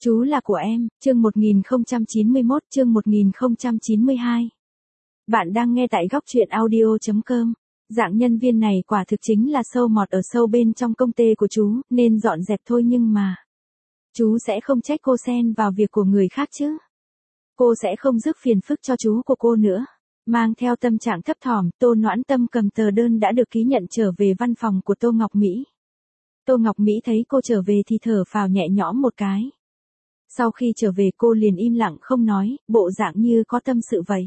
Chú là của em, chương 1091, chương 1092. Bạn đang nghe tại góc truyện audio.com. Dạng nhân viên này quả thực chính là sâu mọt ở sâu bên trong công ty của chú, nên dọn dẹp thôi nhưng mà. Chú sẽ không trách cô xen vào việc của người khác chứ. Cô sẽ không rước phiền phức cho chú của cô nữa. Mang theo tâm trạng thấp thỏm, Tô Noãn Tâm cầm tờ đơn đã được ký nhận trở về văn phòng của Tô Ngọc Mỹ. Tô Ngọc Mỹ thấy cô trở về thì thở phào nhẹ nhõm một cái. Sau khi trở về cô liền im lặng không nói, bộ dạng như có tâm sự vậy.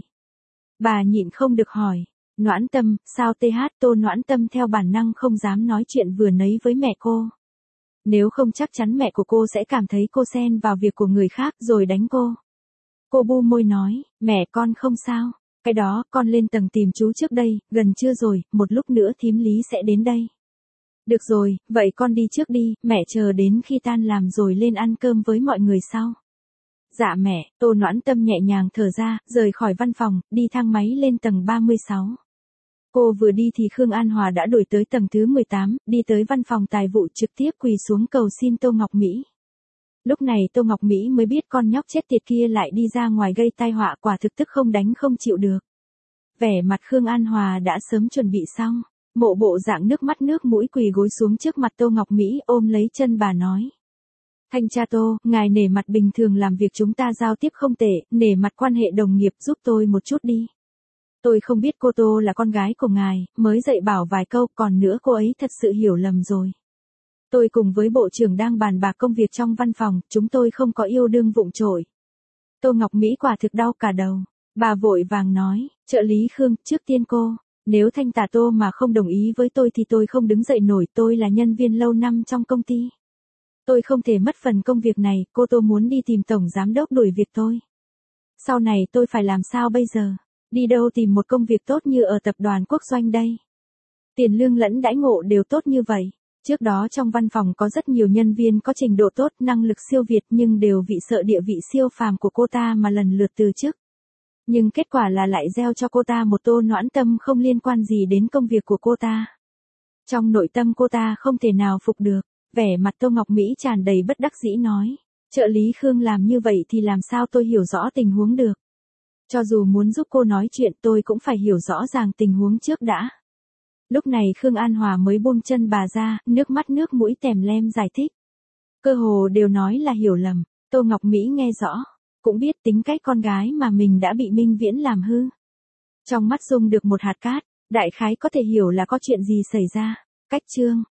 Bà nhịn không được hỏi, Noãn Tâm, sao Tô Noãn Tâm theo bản năng không dám nói chuyện vừa nấy với mẹ cô. Nếu không chắc chắn mẹ của cô sẽ cảm thấy cô xen vào việc của người khác rồi đánh cô. Cô bu môi nói, mẹ con không sao, cái đó con lên tầng tìm chú trước đây, gần trưa rồi, một lúc nữa thím Lý sẽ đến đây. Được rồi, vậy con đi trước đi, mẹ chờ đến khi tan làm rồi lên ăn cơm với mọi người sau. Dạ mẹ, Tô Noãn Tâm nhẹ nhàng thở ra, rời khỏi văn phòng, đi thang máy lên tầng 36. Cô vừa đi thì Khương An Hòa đã đuổi tới tầng thứ 18, đi tới văn phòng tài vụ trực tiếp quỳ xuống cầu xin Tô Ngọc Mỹ. Lúc này Tô Ngọc Mỹ mới biết con nhóc chết tiệt kia lại đi ra ngoài gây tai họa, quả thực tức không đánh không chịu được. Vẻ mặt Khương An Hòa đã sớm chuẩn bị xong. Bộ dạng nước mắt nước mũi quỳ gối xuống trước mặt Tô Ngọc Mỹ ôm lấy chân bà nói. Thanh tra Tô, ngài nể mặt bình thường làm việc chúng ta giao tiếp không tệ, nể mặt quan hệ đồng nghiệp giúp tôi một chút đi. Tôi không biết cô Tô là con gái của ngài, mới dạy bảo vài câu, còn nữa cô ấy thật sự hiểu lầm rồi. Tôi cùng với bộ trưởng đang bàn bạc công việc trong văn phòng, chúng tôi không có yêu đương vụng trội. Tô Ngọc Mỹ quả thực đau cả đầu. Bà vội vàng nói, trợ lý Khương, trước tiên cô. Nếu Thanh Tà Tô mà không đồng ý với tôi thì tôi không đứng dậy nổi, tôi là nhân viên lâu năm trong công ty. Tôi không thể mất phần công việc này, cô Tô muốn đi tìm tổng giám đốc đuổi việc tôi. Sau này tôi phải làm sao bây giờ? Đi đâu tìm một công việc tốt như ở tập đoàn Quốc Doanh đây? Tiền lương lẫn đãi ngộ đều tốt như vậy. Trước đó trong văn phòng có rất nhiều nhân viên có trình độ tốt, năng lực siêu việt nhưng đều vì sợ địa vị siêu phàm của cô ta mà lần lượt từ chức. Nhưng kết quả là lại gieo cho cô ta một Tô Noãn Tâm không liên quan gì đến công việc của cô ta. Trong nội tâm cô ta không thể nào phục được, vẻ mặt Tô Ngọc Mỹ tràn đầy bất đắc dĩ nói. Trợ lý Khương làm như vậy thì làm sao tôi hiểu rõ tình huống được. Cho dù muốn giúp cô nói chuyện tôi cũng phải hiểu rõ ràng tình huống trước đã. Lúc này Khương An Hòa mới buông chân bà ra, nước mắt nước mũi tèm lem giải thích. Cơ hồ đều nói là hiểu lầm, Tô Ngọc Mỹ nghe rõ. Cũng biết tính cách con gái mà mình đã bị Minh Viễn làm hư. Trong mắt Dung được một hạt cát, đại khái có thể hiểu là có chuyện gì xảy ra. Cách chương